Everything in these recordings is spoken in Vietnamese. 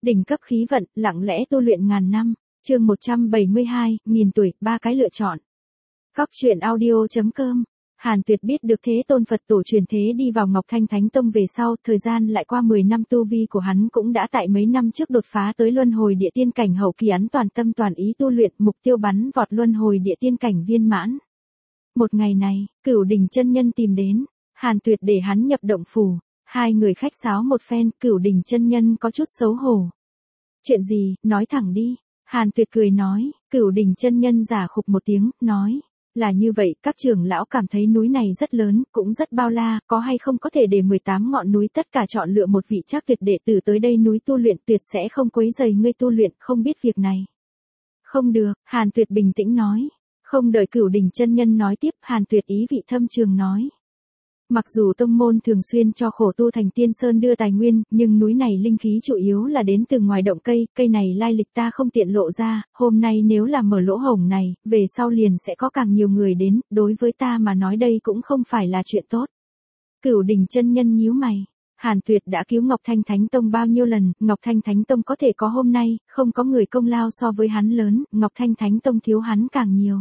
Đỉnh cấp khí vận, lặng lẽ tu luyện ngàn năm. Chương 172, nghìn tuổi, ba cái lựa chọn. Góc truyện audio.com. Hàn Tuyệt biết được Thế Tôn Phật Tổ truyền thế đi vào Ngọc Thanh Thánh Tông về sau, thời gian lại qua 10 năm, tu vi của hắn cũng đã tại mấy năm trước đột phá tới luân hồi địa tiên cảnh hậu kỳ, hắn toàn tâm toàn ý tu luyện, mục tiêu bắn vọt luân hồi địa tiên cảnh viên mãn. Một ngày này, Cửu Đỉnh chân nhân tìm đến, Hàn Tuyệt để hắn nhập động phủ, hai người khách sáo một phen, Cửu Đỉnh chân nhân có chút xấu hổ. Chuyện gì, nói thẳng đi. Hàn Tuyệt cười nói. Cửu Đỉnh chân nhân giả khục một tiếng, nói. Là như vậy, các trưởng lão cảm thấy núi này rất lớn, cũng rất bao la, có hay không có thể để 18 ngọn núi tất cả chọn lựa một vị Trác Tuyệt đệ tử tới đây núi tu luyện, tuyệt sẽ không quấy rầy ngươi tu luyện, không biết việc này. Không được, Hàn Tuyệt bình tĩnh nói. Không đợi Cửu Đỉnh chân nhân nói tiếp, Hàn Tuyệt ý vị thâm trường nói. Mặc dù tông môn thường xuyên cho khổ tu thành Tiên Sơn đưa tài nguyên, nhưng núi này linh khí chủ yếu là đến từ ngoài động cây, cây này lai lịch ta không tiện lộ ra, hôm nay nếu là mở lỗ hổng này, về sau liền sẽ có càng nhiều người đến, đối với ta mà nói đây cũng không phải là chuyện tốt. Cửu Đỉnh chân nhân nhíu mày. Hàn Tuyệt đã cứu Ngọc Thanh Thánh Tông bao nhiêu lần, Ngọc Thanh Thánh Tông có thể có hôm nay, không có người công lao so với hắn lớn, Ngọc Thanh Thánh Tông thiếu hắn càng nhiều.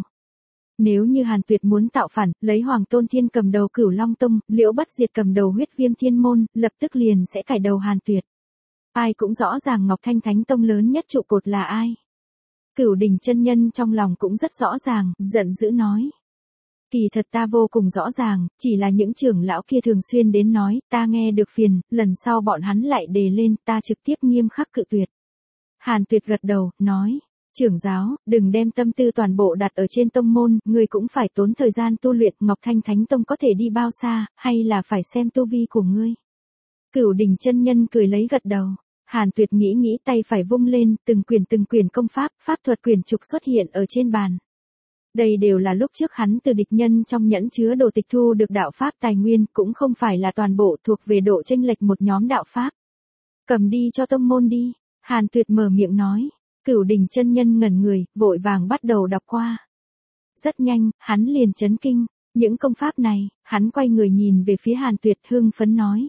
Nếu như Hàn Tuyệt muốn tạo phản, lấy Hoàng Tôn Thiên cầm đầu Cửu Long Tông, Liễu Bất Diệt cầm đầu Huyết Viêm Thiên Môn, lập tức liền sẽ cải đầu Hàn Tuyệt. Ai cũng rõ ràng Ngọc Thanh Thánh Tông lớn nhất trụ cột là ai. Cửu Đỉnh chân nhân trong lòng cũng rất rõ ràng, giận dữ nói. Kỳ thật ta vô cùng rõ ràng, chỉ là những trưởng lão kia thường xuyên đến nói, ta nghe được phiền, lần sau bọn hắn lại đề lên, ta trực tiếp nghiêm khắc cự tuyệt. Hàn Tuyệt gật đầu, nói. Trưởng giáo, đừng đem tâm tư toàn bộ đặt ở trên tông môn, ngươi cũng phải tốn thời gian tu luyện, Ngọc Thanh Thánh Tông có thể đi bao xa, hay là phải xem tu vi của ngươi. Cửu Đỉnh chân nhân cười lấy gật đầu. Hàn Tuyệt nghĩ tay phải vung lên, từng quyển công pháp, pháp thuật quyển trục xuất hiện ở trên bàn. Đây đều là lúc trước hắn từ địch nhân trong nhẫn chứa đồ tịch thu được đạo pháp tài nguyên, cũng không phải là toàn bộ, thuộc về độ chênh lệch một nhóm đạo pháp. Cầm đi cho tông môn đi. Hàn Tuyệt mở miệng nói. Cửu Đỉnh chân nhân ngẩn người, vội vàng bắt đầu đọc qua. Rất nhanh, hắn liền chấn kinh. Những công pháp này, hắn quay người nhìn về phía Hàn Tuyệt, hưng phấn nói.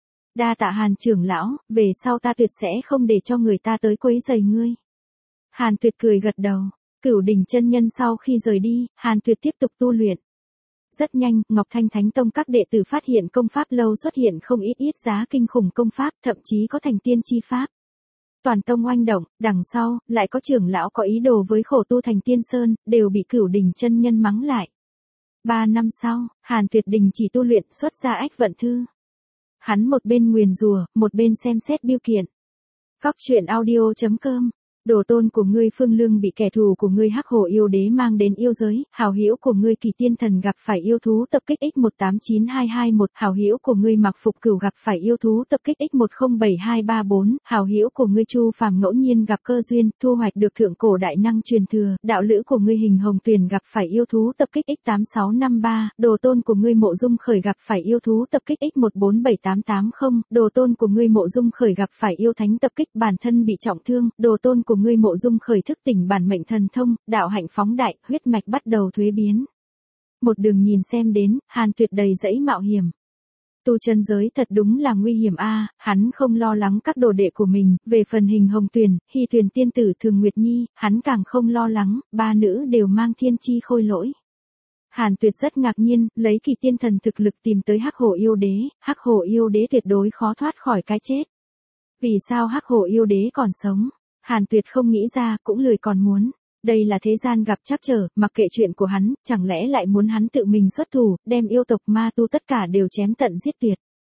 Đa tạ Hàn trưởng lão, về sau ta tuyệt sẽ không để cho người ta tới quấy rầy ngươi. Hàn Tuyệt cười gật đầu. Cửu Đỉnh chân nhân sau khi rời đi, Hàn Tuyệt tiếp tục tu luyện. Rất nhanh, Ngọc Thanh Thánh Tông các đệ tử phát hiện công pháp lâu xuất hiện không ít giá kinh khủng công pháp, thậm chí có thành tiên chi pháp. Toàn tông oanh động, đằng sau, lại có trưởng lão có ý đồ với khổ tu thành Tiên Sơn, đều bị Cửu Đỉnh chân nhân mắng lại. 3 năm sau, Hàn Tuyệt đình chỉ tu luyện, xuất ra Ách Vận Thư. Hắn một bên nguyền rủa, một bên xem xét biêu kiện. Góc truyện audio.com. Đồ tôn của ngươi Phương Lương bị kẻ thù của ngươi Hắc Hổ yêu đế mang đến yêu giới, hảo hữu của ngươi Kỳ Tiên Thần gặp phải yêu thú tập kích X189221, hảo hữu của ngươi Mạc Phục Cửu gặp phải yêu thú tập kích X107234, hảo hữu của ngươi Chu Phàm ngẫu nhiên gặp cơ duyên, thu hoạch được thượng cổ đại năng truyền thừa, đạo lữ của ngươi Hình Hồng Tuyền gặp phải yêu thú tập kích X8653, đồ tôn của ngươi Mộ Dung Khởi gặp phải yêu thú tập kích X147880, đồ tôn của ngươi Mộ Dung Khởi gặp phải yêu thánh tập kích, bản thân bị trọng thương, đồ tôn của ngươi Mộ Dung Khởi thức tỉnh bản mệnh thần thông, đạo hạnh phóng đại, huyết mạch bắt đầu thuế biến. Một đường nhìn xem đến, Hàn Tuyệt đầy dẫy mạo hiểm. Tu chân giới thật đúng là nguy hiểm a, hắn không lo lắng các đồ đệ của mình, về phần Hình Hồng Tuyền, Hy Tuyền tiên tử Thường Nguyệt Nhi, hắn càng không lo lắng, ba nữ đều mang thiên chi khôi lỗi. Hàn Tuyệt rất ngạc nhiên, lấy Kỳ Tiên Thần thực lực tìm tới Hắc Hổ yêu đế, Hắc Hổ yêu đế tuyệt đối khó thoát khỏi cái chết. Vì sao Hắc Hổ yêu đế còn sống? Hàn Tuyệt không nghĩ ra, cũng lười còn muốn. Đây là thế gian gặp trắc trở, mặc kệ chuyện của hắn, chẳng lẽ lại muốn hắn tự mình xuất thủ, đem yêu tộc ma tu tất cả đều chém tận giết tuyệt.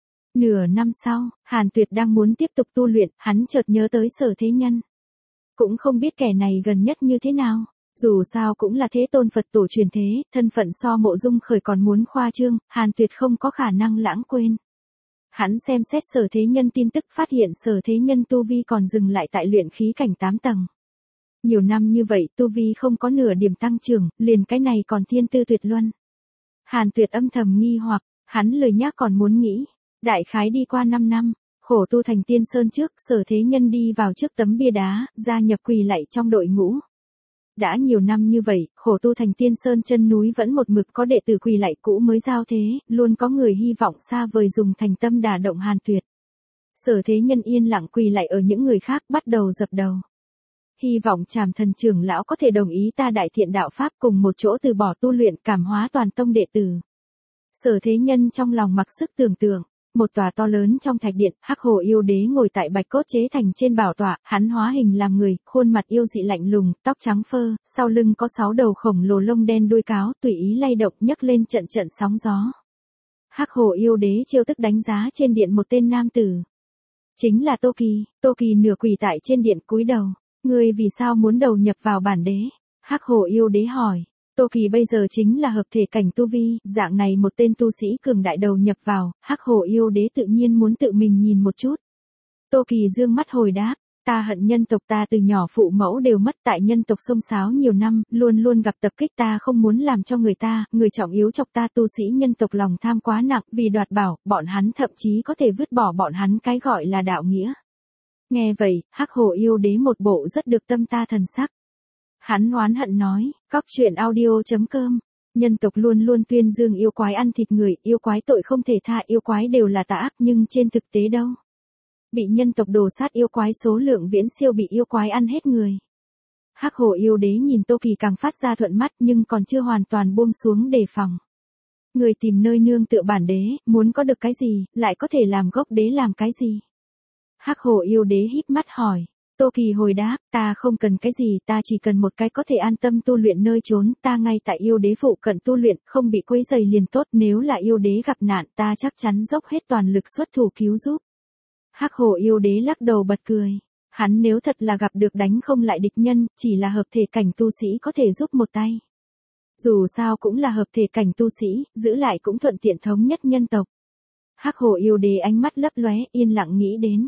Nửa năm sau, Hàn Tuyệt đang muốn tiếp tục tu luyện, hắn chợt nhớ tới Sở Thế Nhân. Cũng không biết kẻ này gần nhất như thế nào, dù sao cũng là Thế Tôn Phật Tổ truyền thế, thân phận so Mộ Dung Khởi còn muốn khoa trương, Hàn Tuyệt không có khả năng lãng quên. Hắn xem xét Sở Thế Nhân tin tức, phát hiện Sở Thế Nhân tu vi còn dừng lại tại luyện khí cảnh 8 tầng. Nhiều năm như vậy tu vi không có nửa điểm tăng trưởng, liền cái này còn thiên tư tuyệt luân. Hàn Tuyệt âm thầm nghi hoặc, hắn lười nhác còn muốn nghĩ. Đại khái đi qua 5 năm, khổ tu thành Tiên Sơn trước, Sở Thế Nhân đi vào trước tấm bia đá, gia nhập quỳ lạy trong đội ngũ. Đã nhiều năm như vậy, khổ tu thành Tiên Sơn chân núi vẫn một mực có đệ tử quỳ lạy cũ mới giao thế, luôn có người hy vọng xa vời dùng thành tâm đả động Hàn Tuyệt. Sở Thế Nhân yên lặng quỳ lại ở những người khác bắt đầu dập đầu. Hy vọng Trảm Thần trưởng lão có thể đồng ý ta đại thiện đạo pháp cùng một chỗ từ bỏ tu luyện cảm hóa toàn tông đệ tử. Sở Thế Nhân trong lòng mặc sức tưởng tượng, một tòa to lớn trong thạch điện, Hắc Hồ yêu đế ngồi tại bạch cốt chế thành trên bảo tọa, hắn hóa hình làm người, khuôn mặt yêu dị lạnh lùng, tóc trắng phơ, sau lưng có 6 đầu khổng lồ lông đen đuôi cáo, tùy ý lay động nhấc lên trận trận sóng gió. Hắc Hồ yêu đế trêu tức đánh giá trên điện một tên nam tử. Chính là Tô Kỳ nửa quỳ tại trên điện cúi đầu. Ngươi vì sao muốn đầu nhập vào bản đế? Hắc Hồ yêu đế hỏi. Tô Kỳ bây giờ chính là hợp thể cảnh tu vi, dạng này một tên tu sĩ cường đại đầu nhập vào, Hắc Hồ yêu đế tự nhiên muốn tự mình nhìn một chút. Tô Kỳ dương mắt hồi đáp, ta hận nhân tộc, ta từ nhỏ phụ mẫu đều mất, tại nhân tộc xông xáo nhiều năm, luôn luôn gặp tập kích, ta không muốn làm cho người trọng yếu chọc ta, tu sĩ nhân tộc lòng tham quá nặng, vì đoạt bảo, bọn hắn thậm chí có thể vứt bỏ bọn hắn cái gọi là đạo nghĩa. Nghe vậy, Hắc Hồ yêu đế một bộ rất được tâm ta thần sắc. Hắn oán hận nói, cóc truyện audio.com, nhân tộc luôn luôn tuyên dương yêu quái ăn thịt người, yêu quái tội không thể tha, yêu quái đều là tà ác, nhưng trên thực tế đâu? Bị nhân tộc đồ sát yêu quái số lượng viễn siêu bị yêu quái ăn hết người. Hắc Hồ yêu đế nhìn Tô Kỳ càng phát ra thuận mắt nhưng còn chưa hoàn toàn buông xuống đề phòng. Người tìm nơi nương tựa bản đế, muốn có được cái gì, lại có thể làm gốc đế làm cái gì? Hắc Hồ yêu đế híp mắt hỏi. Tô Kỳ hồi đáp, ta không cần cái gì, ta chỉ cần một cái có thể an tâm tu luyện nơi trốn, ta ngay tại yêu đế phụ cận tu luyện, không bị quấy rầy liền tốt, nếu là yêu đế gặp nạn, ta chắc chắn dốc hết toàn lực xuất thủ cứu giúp. Hắc Hồ yêu đế lắc đầu bật cười, hắn nếu thật là gặp được đánh không lại địch nhân, chỉ là hợp thể cảnh tu sĩ có thể giúp một tay. Dù sao cũng là hợp thể cảnh tu sĩ, giữ lại cũng thuận tiện thống nhất nhân tộc. Hắc Hồ yêu đế ánh mắt lấp lóe, yên lặng nghĩ đến.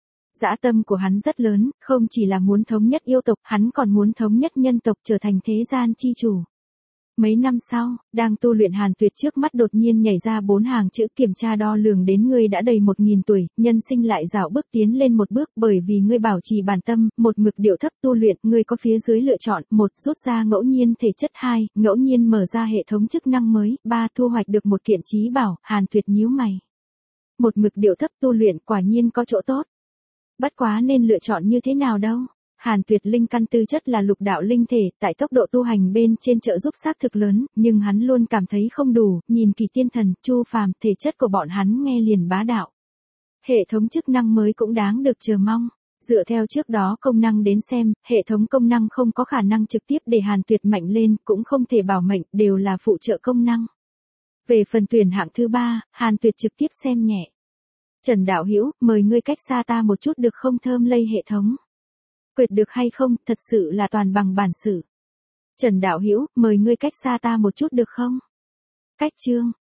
Dã tâm của hắn rất lớn, không chỉ là muốn thống nhất yêu tộc, hắn còn muốn thống nhất nhân tộc trở thành thế gian chi chủ. Mấy năm sau, đang tu luyện Hàn Tuyệt trước mắt đột nhiên nhảy ra 4 hàng chữ kiểm tra đo lường đến ngươi đã đầy 1000 tuổi, nhân sinh lại dạo bước tiến lên một bước bởi vì ngươi bảo trì bản tâm, một mực điệu thấp tu luyện, ngươi có phía dưới lựa chọn, 1 rút ra ngẫu nhiên thể chất, 2 ngẫu nhiên mở ra hệ thống chức năng mới, 3 thu hoạch được một kiện chí bảo, Hàn Tuyệt nhíu mày. Một mực điệu thấp tu luyện quả nhiên có chỗ tốt. Bất quá nên lựa chọn như thế nào đâu? Hàn Tuyệt linh căn tư chất là lục đạo linh thể, tại tốc độ tu hành bên trên trợ giúp xác thực lớn, nhưng hắn luôn cảm thấy không đủ, nhìn Kỳ Tiên Thần, Chu Phàm, thể chất của bọn hắn nghe liền bá đạo. Hệ thống chức năng mới cũng đáng được chờ mong. Dựa theo trước đó công năng đến xem, hệ thống công năng không có khả năng trực tiếp để Hàn Tuyệt mạnh lên, cũng không thể bảo mệnh, đều là phụ trợ công năng. Về phần tuyển hạng thứ 3, Hàn Tuyệt trực tiếp xem nhẹ. Trần đạo hữu, mời ngươi cách xa ta một chút được không, thơm lây hệ thống. Quyệt được hay không, thật sự là toàn bằng bản sự. Trần đạo hữu, mời ngươi cách xa ta một chút được không? Cách chương.